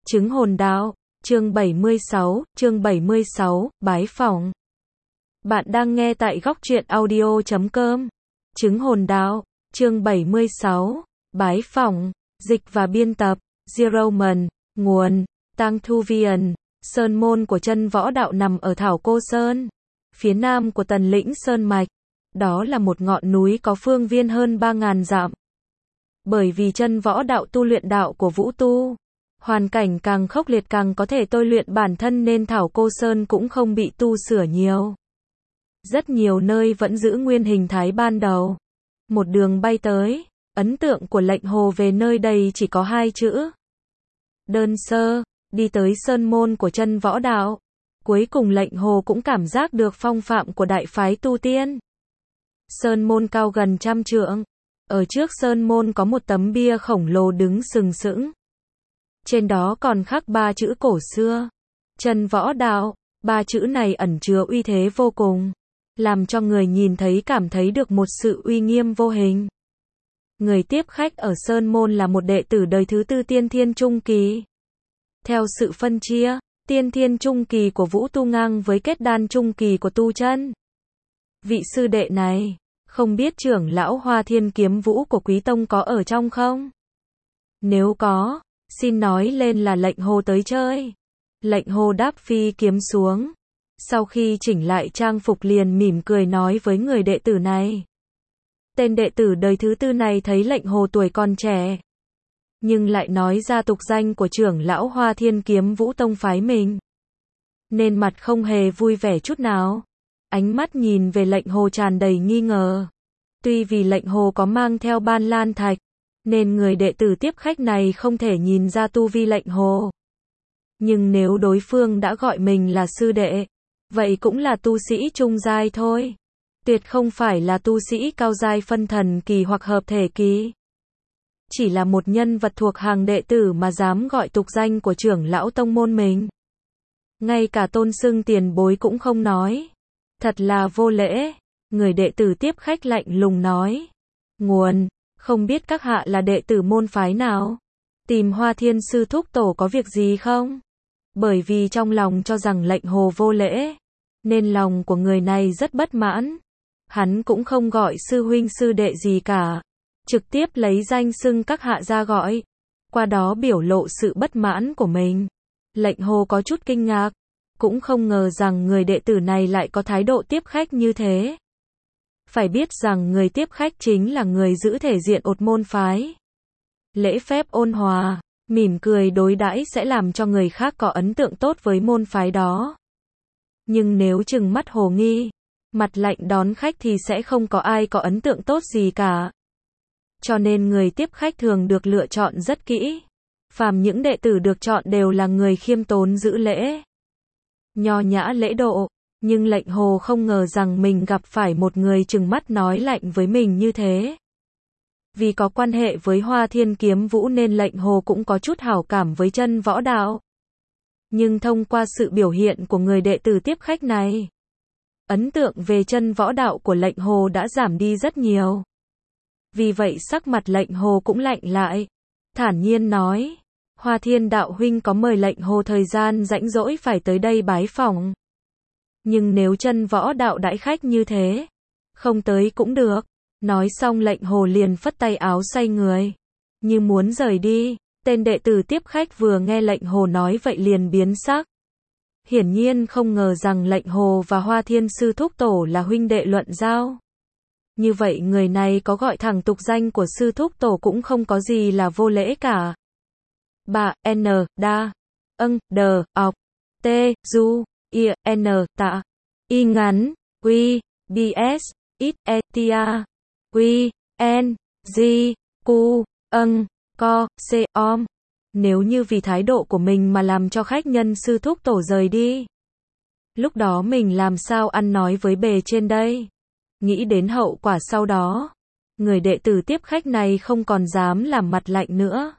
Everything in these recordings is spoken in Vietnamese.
Chứng hồn đạo, chương 76, bái phỏng. Bạn đang nghe tại góc truyện audio.com. Chứng hồn đạo, chương 76, bái phỏng, dịch và biên tập, Zeroman, nguồn, Tăng Thu Viền. Sơn môn của chân võ đạo nằm ở Thảo Cô Sơn, phía nam của Tần Lĩnh Sơn Mạch. Đó là một ngọn núi có phương viên hơn 3.000 dặm. Bởi vì chân võ đạo tu luyện đạo của Vũ Tu, hoàn cảnh càng khốc liệt càng có thể tôi luyện bản thân nên Thảo Cô Sơn cũng không bị tu sửa nhiều. Rất nhiều nơi vẫn giữ nguyên hình thái ban đầu. Một đường bay tới, ấn tượng của Lệnh Hồ về nơi đây chỉ có 2 chữ. Đơn sơ, đi tới sơn môn của chân võ đạo. Cuối cùng Lệnh Hồ cũng cảm giác được phong phạm của đại phái tu tiên. Sơn môn cao gần 100 trượng. Ở trước sơn môn có một tấm bia khổng lồ đứng sừng sững. Trên đó còn khắc 3 chữ cổ xưa. Chân võ đạo, 3 chữ này ẩn chứa uy thế vô cùng, làm cho người nhìn thấy cảm thấy được một sự uy nghiêm vô hình. Người tiếp khách ở sơn môn là một đệ tử đời thứ 4 tiên thiên trung kỳ. Theo sự phân chia, tiên thiên trung kỳ của Vũ Tu ngang với kết đan trung kỳ của Tu Chân. Vị sư đệ này, không biết trưởng lão Hoa Thiên Kiếm Vũ của Quý Tông có ở trong không? Nếu có, xin nói lên là Lệnh Hồ tới chơi. Lệnh Hồ đáp phi kiếm xuống. Sau khi chỉnh lại trang phục liền mỉm cười nói với người đệ tử này. Tên đệ tử đời thứ 4 này thấy Lệnh Hồ tuổi còn trẻ, nhưng lại nói ra tục danh của trưởng lão Hoa Thiên Kiếm Vũ tông phái mình, nên mặt không hề vui vẻ chút nào. Ánh mắt nhìn về Lệnh Hồ tràn đầy nghi ngờ. Tuy vì Lệnh Hồ có mang theo Ban Lan Thạch, nên người đệ tử tiếp khách này không thể nhìn ra tu vi Lệnh Hồ. Nhưng nếu đối phương đã gọi mình là sư đệ, vậy cũng là tu sĩ trung giai thôi. Tuyệt không phải là tu sĩ cao giai phân thần kỳ hoặc hợp thể kỳ. Chỉ là một nhân vật thuộc hàng đệ tử mà dám gọi tục danh của trưởng lão tông môn mình. Ngay cả tôn xưng tiền bối cũng không nói. Thật là vô lễ. Người đệ tử tiếp khách lạnh lùng nói. Nguồn, không biết các hạ là đệ tử môn phái nào? Tìm Hoa Thiên sư thúc tổ có việc gì không? Bởi vì trong lòng cho rằng Lệnh Hồ vô lễ, nên lòng của người này rất bất mãn. Hắn cũng không gọi sư huynh sư đệ gì cả, trực tiếp lấy danh xưng các hạ ra gọi, qua đó biểu lộ sự bất mãn của mình. Lệnh Hồ có chút kinh ngạc, cũng không ngờ rằng người đệ tử này lại có thái độ tiếp khách như thế. Phải biết rằng người tiếp khách chính là người giữ thể diện ột môn phái. Lễ phép ôn hòa, mỉm cười đối đãi sẽ làm cho người khác có ấn tượng tốt với môn phái đó. Nhưng nếu trừng mắt hồ nghi, mặt lạnh đón khách thì sẽ không có ai có ấn tượng tốt gì cả. Cho nên người tiếp khách thường được lựa chọn rất kỹ. Phàm những đệ tử được chọn đều là người khiêm tốn giữ lễ, nho nhã lễ độ. Nhưng Lệnh Hồ không ngờ rằng mình gặp phải một người trừng mắt nói lạnh với mình như thế. Vì có quan hệ với Hoa Thiên Kiếm Vũ nên Lệnh Hồ cũng có chút hảo cảm với chân võ đạo. Nhưng thông qua sự biểu hiện của người đệ tử tiếp khách này, ấn tượng về chân võ đạo của Lệnh Hồ đã giảm đi rất nhiều. Vì vậy sắc mặt Lệnh Hồ cũng lạnh lại, thản nhiên nói. Hoa Thiên đạo huynh có mời Lệnh Hồ thời gian rảnh rỗi phải tới đây bái phỏng. Nhưng nếu chân võ đạo đãi khách như thế, không tới cũng được. Nói xong Lệnh Hồ liền phất tay áo xoay người, như muốn rời đi. Tên đệ tử tiếp khách vừa nghe Lệnh Hồ nói vậy liền biến sắc. Hiển nhiên không ngờ rằng Lệnh Hồ và Hoa Thiên sư thúc tổ là huynh đệ luận giao. Như vậy người này có gọi thẳng tục danh của sư thúc tổ cũng không có gì là vô lễ cả. Bà, N, Đa, Âng, Đờ, Ọc, T, Du, I, N, Tạ, Y ngắn, Quy, BS, Ít, E, Tia, Quy, N, G, Q, Âng, Co, C, Om. Nếu như vì thái độ của mình mà làm cho khách nhân sư thúc tổ rời đi, lúc đó mình làm sao ăn nói với bề trên đây? Nghĩ đến hậu quả sau đó, người đệ tử tiếp khách này không còn dám làm mặt lạnh nữa.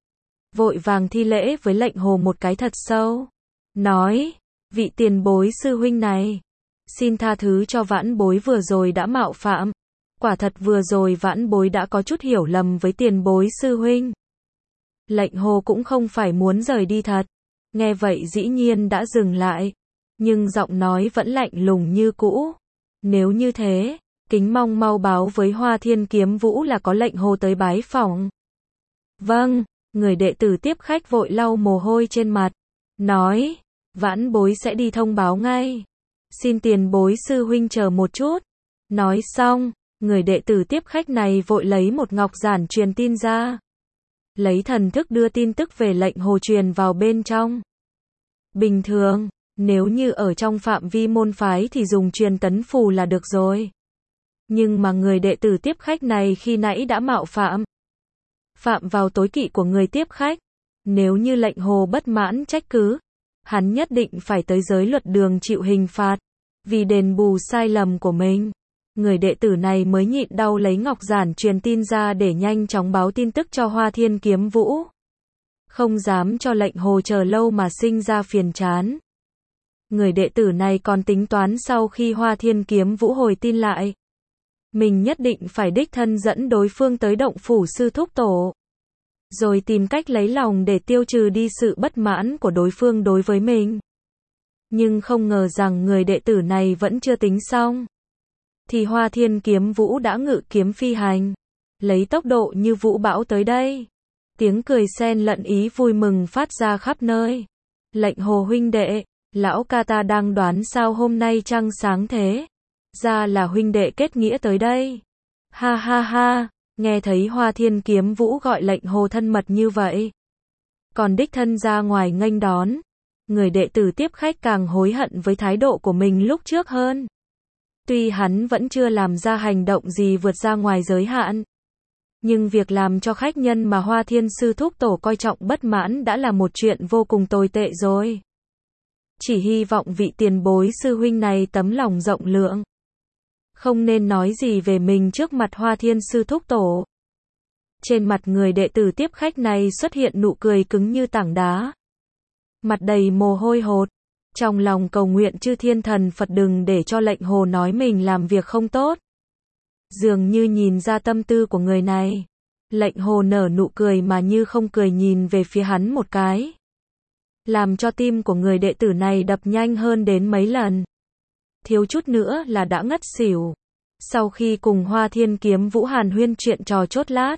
Vội vàng thi lễ với Lệnh Hồ một cái thật sâu. Nói, vị tiền bối sư huynh này, xin tha thứ cho vãn bối vừa rồi đã mạo phạm. Quả thật vừa rồi vãn bối đã có chút hiểu lầm với tiền bối sư huynh. Lệnh Hồ cũng không phải muốn rời đi thật. Nghe vậy dĩ nhiên đã dừng lại. Nhưng giọng nói vẫn lạnh lùng như cũ. Nếu như thế, kính mong mau báo với Hoa Thiên Kiếm Vũ là có lệnh Hồ tới bái phỏng. Vâng, người đệ tử tiếp khách vội lau mồ hôi trên mặt. Nói, vãn bối sẽ đi thông báo ngay. Xin tiền bối sư huynh chờ một chút. Nói xong, người đệ tử tiếp khách này vội lấy một ngọc giản truyền tin ra. Lấy thần thức đưa tin tức về lệnh Hồ truyền vào bên trong. Bình thường, nếu như ở trong phạm vi môn phái thì dùng truyền tấn phù là được rồi. Nhưng mà người đệ tử tiếp khách này khi nãy đã mạo phạm. Phạm vào tối kỵ của người tiếp khách. Nếu như lệnh Hồ bất mãn trách cứ, hắn nhất định phải tới giới luật đường chịu hình phạt. Vì đền bù sai lầm của mình, người đệ tử này mới nhịn đau lấy ngọc giản truyền tin ra để nhanh chóng báo tin tức cho Hoa Thiên Kiếm Vũ. Không dám cho lệnh Hồ chờ lâu mà sinh ra phiền chán. Người đệ tử này còn tính toán sau khi Hoa Thiên Kiếm Vũ hồi tin lại, mình nhất định phải đích thân dẫn đối phương tới động phủ sư thúc tổ. Rồi tìm cách lấy lòng để tiêu trừ đi sự bất mãn của đối phương đối với mình. Nhưng không ngờ rằng người đệ tử này vẫn chưa tính xong. Thì Hoa Thiên Kiếm Vũ đã ngự kiếm phi hành. Lấy tốc độ như vũ bão tới đây. Tiếng cười xen lẫn ý vui mừng phát ra khắp nơi. Lệnh Hồ huynh đệ, lão ca ta đang đoán sao hôm nay trăng sáng thế. Ra là huynh đệ kết nghĩa tới đây. Ha ha ha, nghe thấy Hoa Thiên Kiếm Vũ gọi lệnh Hồ thân mật như vậy. Còn đích thân ra ngoài nghênh đón. Người đệ tử tiếp khách càng hối hận với thái độ của mình lúc trước hơn. Tuy hắn vẫn chưa làm ra hành động gì vượt ra ngoài giới hạn. Nhưng việc làm cho khách nhân mà Hoa Thiên Sư Thúc Tổ coi trọng bất mãn đã là một chuyện vô cùng tồi tệ rồi. Chỉ hy vọng vị tiền bối sư huynh này tấm lòng rộng lượng. Không nên nói gì về mình trước mặt Hoa Thiên Sư Thúc Tổ. Trên mặt người đệ tử tiếp khách này xuất hiện nụ cười cứng như tảng đá. Mặt đầy mồ hôi hột. Trong lòng cầu nguyện chư thiên thần Phật đừng để cho lệnh Hồ nói mình làm việc không tốt. Dường như nhìn ra tâm tư của người này. Lệnh Hồ nở nụ cười mà như không cười nhìn về phía hắn một cái. Làm cho tim của người đệ tử này đập nhanh hơn đến mấy lần. Thiếu chút nữa là đã ngất xỉu. Sau khi cùng Hoa Thiên Kiếm Vũ hàn huyên chuyện trò chốt lát,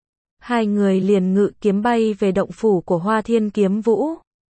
hai người liền ngự kiếm bay về động phủ của Hoa Thiên Kiếm Vũ.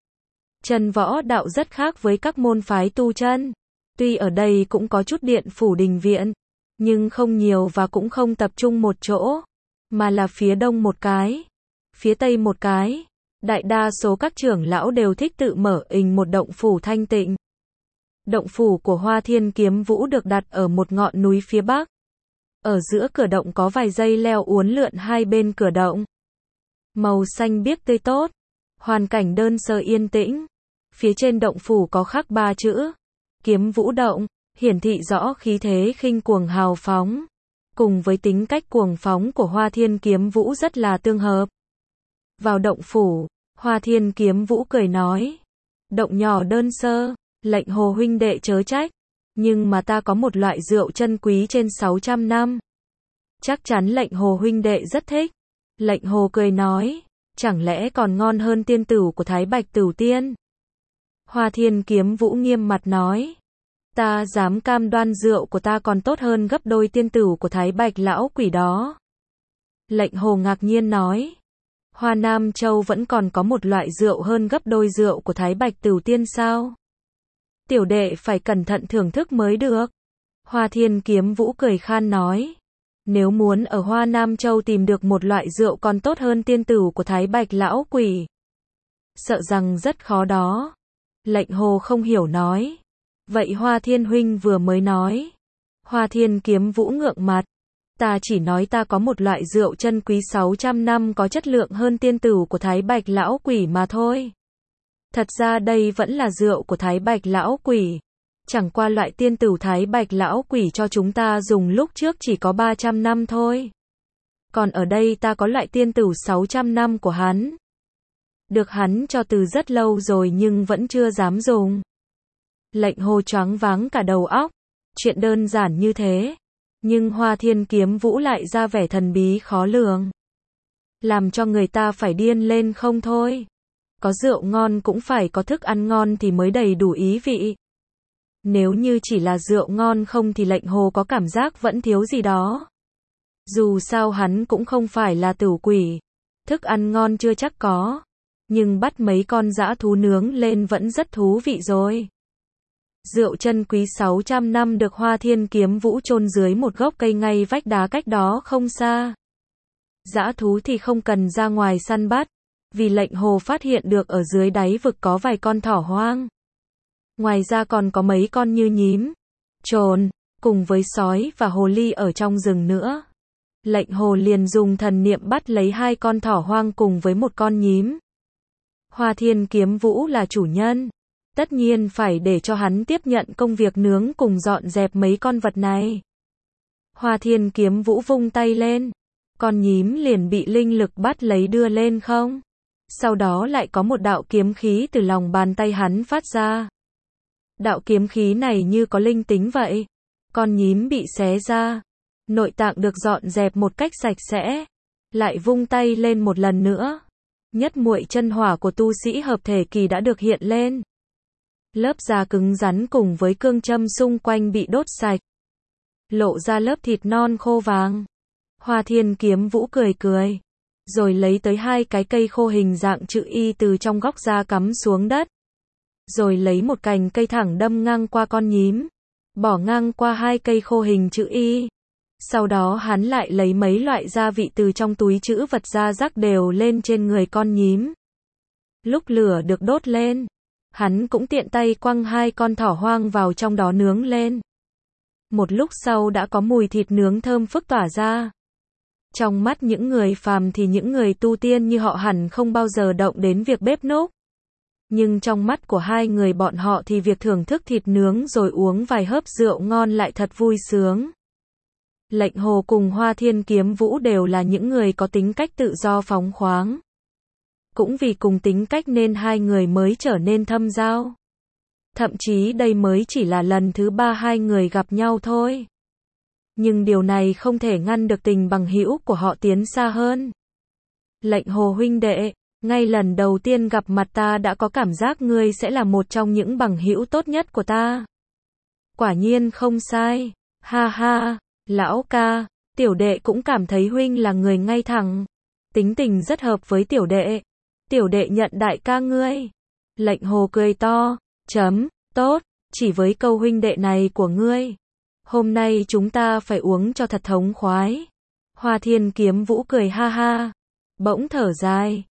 Chân võ đạo rất khác với các môn phái tu chân. Tuy ở đây cũng có chút điện phủ đình viện, nhưng không nhiều và cũng không tập trung một chỗ, mà là phía đông một cái, phía tây một cái. Đại đa số các trưởng lão đều thích tự mở ình một động phủ thanh tịnh. Động phủ của Hoa Thiên Kiếm Vũ được đặt ở một ngọn núi phía bắc. Ở giữa cửa động có vài dây leo uốn lượn hai bên cửa động. Màu xanh biếc tươi tốt. Hoàn cảnh đơn sơ yên tĩnh. Phía trên động phủ có khắc 3 chữ Kiếm Vũ Động, hiển thị rõ khí thế khinh cuồng hào phóng. Cùng với tính cách cuồng phóng của Hoa Thiên Kiếm Vũ rất là tương hợp. Vào động phủ, Hoa Thiên Kiếm Vũ cười nói. Động nhỏ đơn sơ, lệnh Hồ huynh đệ chớ trách. Nhưng mà ta có một loại rượu chân quý trên 600 năm. Chắc chắn lệnh Hồ huynh đệ rất thích. Lệnh Hồ cười nói. Chẳng lẽ còn ngon hơn tiên tửu của Thái Bạch Tửu Tiên? Hoa Thiên Kiếm Vũ nghiêm mặt nói. Ta dám cam đoan rượu của ta còn tốt hơn gấp đôi tiên tửu của Thái Bạch lão quỷ đó. Lệnh Hồ ngạc nhiên nói. Hoa Nam Châu vẫn còn có một loại rượu hơn gấp đôi rượu của Thái Bạch Tửu Tiên sao? Tiểu đệ phải cẩn thận thưởng thức mới được. Hoa Thiên Kiếm Vũ cười khan nói. Nếu muốn ở Hoa Nam Châu tìm được một loại rượu còn tốt hơn tiên tửu của Thái Bạch lão quỷ, sợ rằng rất khó đó. Lệnh Hồ không hiểu nói. Vậy Hoa Thiên huynh vừa mới nói. Hoa Thiên Kiếm Vũ ngượng mặt. Ta chỉ nói ta có một loại rượu chân quý 600 năm có chất lượng hơn tiên tửu của Thái Bạch lão quỷ mà thôi. Thật ra đây vẫn là rượu của Thái Bạch lão quỷ. Chẳng qua loại tiên tửu Thái Bạch lão quỷ cho chúng ta dùng lúc trước chỉ có 300 năm thôi. Còn ở đây ta có loại tiên tửu 600 năm của hắn. Được hắn cho từ rất lâu rồi nhưng vẫn chưa dám dùng. Lệnh Hồ choáng váng cả đầu óc. Chuyện đơn giản như thế. Nhưng Hoa Thiên Kiếm Vũ lại ra vẻ thần bí khó lường. làm cho người ta phải điên lên không thôi. Có rượu ngon cũng phải có thức ăn ngon thì mới đầy đủ ý vị. Nếu như chỉ là rượu ngon không thì lệnh hồ có cảm giác vẫn thiếu gì đó. Dù sao hắn cũng không phải là tửu quỷ. Thức ăn ngon chưa chắc có. Nhưng bắt mấy con dã thú nướng lên vẫn rất thú vị rồi. Rượu chân quý 600 năm được Hoa Thiên Kiếm Vũ chôn dưới một gốc cây ngay vách đá cách đó không xa. Dã thú thì không cần ra ngoài săn bắt. Vì lệnh hồ phát hiện được ở dưới đáy vực có vài con thỏ hoang. Ngoài ra còn có mấy con như nhím, trồn, cùng với sói và hồ ly ở trong rừng nữa. Lệnh hồ liền dùng thần niệm bắt lấy 2 con thỏ hoang cùng với một con nhím. Hoa Thiên Kiếm Vũ là chủ nhân. Tất nhiên phải để cho hắn tiếp nhận công việc nướng cùng dọn dẹp mấy con vật này. Hoa Thiên Kiếm Vũ vung tay lên. Con nhím liền bị linh lực bắt lấy đưa lên không. Sau đó lại có một đạo kiếm khí từ lòng bàn tay hắn phát ra. Đạo kiếm khí này như có linh tính vậy. Con nhím bị xé ra. Nội tạng được dọn dẹp một cách sạch sẽ. Lại vung tay lên một lần nữa. Nhất muội chân hỏa của tu sĩ hợp thể kỳ đã được hiện lên. Lớp da cứng rắn cùng với cương châm xung quanh bị đốt sạch. Lộ ra lớp thịt non khô vàng. Hoa Thiên Kiếm Vũ cười cười. Rồi lấy tới 2 cái cây khô hình dạng chữ Y từ trong góc da cắm xuống đất. Rồi lấy một cành cây thẳng đâm ngang qua con nhím. Bỏ ngang qua 2 cây khô hình chữ Y. Sau đó hắn lại lấy mấy loại gia vị từ trong túi trữ vật ra rắc đều lên trên người con nhím. Lúc lửa được đốt lên, hắn cũng tiện tay quăng 2 con thỏ hoang vào trong đó nướng lên. Một lúc sau đã có mùi thịt nướng thơm phức tỏa ra. Trong mắt những người phàm thì những người tu tiên như họ hẳn không bao giờ động đến việc bếp núc. Nhưng trong mắt của 2 người bọn họ thì việc thưởng thức thịt nướng rồi uống vài hớp rượu ngon lại thật vui sướng. Lệnh hồ cùng Hoa Thiên Kiếm Vũ đều là những người có tính cách tự do phóng khoáng. Cũng vì cùng tính cách nên 2 người mới trở nên thâm giao. Thậm chí đây mới chỉ là lần thứ 3 2 người gặp nhau thôi. Nhưng điều này không thể ngăn được tình bằng hữu của họ tiến xa hơn. Lệnh hồ huynh đệ, ngay lần đầu tiên gặp mặt ta đã có cảm giác ngươi sẽ là một trong những bằng hữu tốt nhất của ta. Quả nhiên không sai. Ha ha, lão ca, tiểu đệ cũng cảm thấy huynh là người ngay thẳng. Tính tình rất hợp với tiểu đệ. Tiểu đệ nhận đại ca ngươi. Lệnh hồ cười to, tốt, chỉ với câu huynh đệ này của ngươi. Hôm nay chúng ta phải uống cho thật thống khoái. Hoa Thiên Kiếm Vũ cười ha ha. Bỗng thở dài.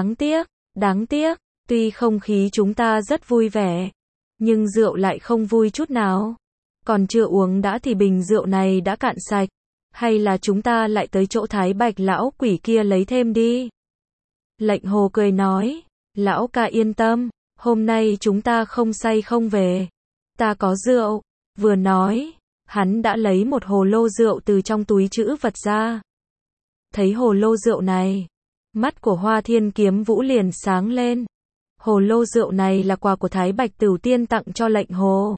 Đáng tiếc, tuy không khí chúng ta rất vui vẻ. Nhưng rượu lại không vui chút nào. Còn chưa uống đã thì bình rượu này đã cạn sạch. Hay là chúng ta lại tới chỗ Thái Bạch lão quỷ kia lấy thêm đi. Lệnh hồ cười nói. Lão ca yên tâm. Hôm nay chúng ta không say không về. Ta có rượu. Vừa nói. Hắn đã lấy một hồ lô rượu từ trong túi trữ vật ra. Thấy hồ lô rượu này, mắt của Hoa Thiên Kiếm Vũ liền sáng lên. Hồ lô rượu này là quà của Thái Bạch Tửu Tiên tặng cho lệnh hồ.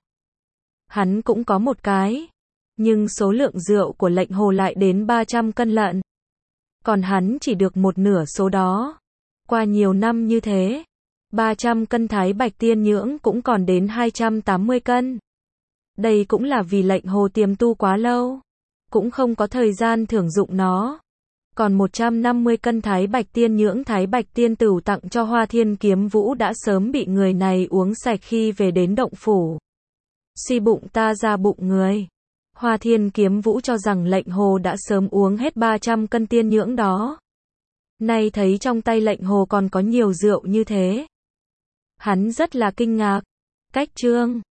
Hắn cũng có một cái, nhưng số lượng rượu của lệnh hồ lại đến 300 cân lận. Còn hắn chỉ được một nửa số đó. Qua nhiều năm như thế, 300 cân Thái Bạch Tiên Nhưỡng cũng còn đến 280 cân. Đây cũng là vì lệnh hồ tiềm tu quá lâu, cũng không có thời gian thưởng dụng nó. Còn 150 cân Thái Bạch Tiên Nhưỡng Thái Bạch Tiên Tửu tặng cho Hoa Thiên Kiếm Vũ đã sớm bị người này uống sạch khi về đến động phủ. Suy bụng ta ra bụng người. Hoa Thiên Kiếm Vũ cho rằng lệnh hồ đã sớm uống hết 300 cân tiên nhưỡng đó. Nay thấy trong tay lệnh hồ còn có nhiều rượu như thế. Hắn rất là kinh ngạc. Cách chương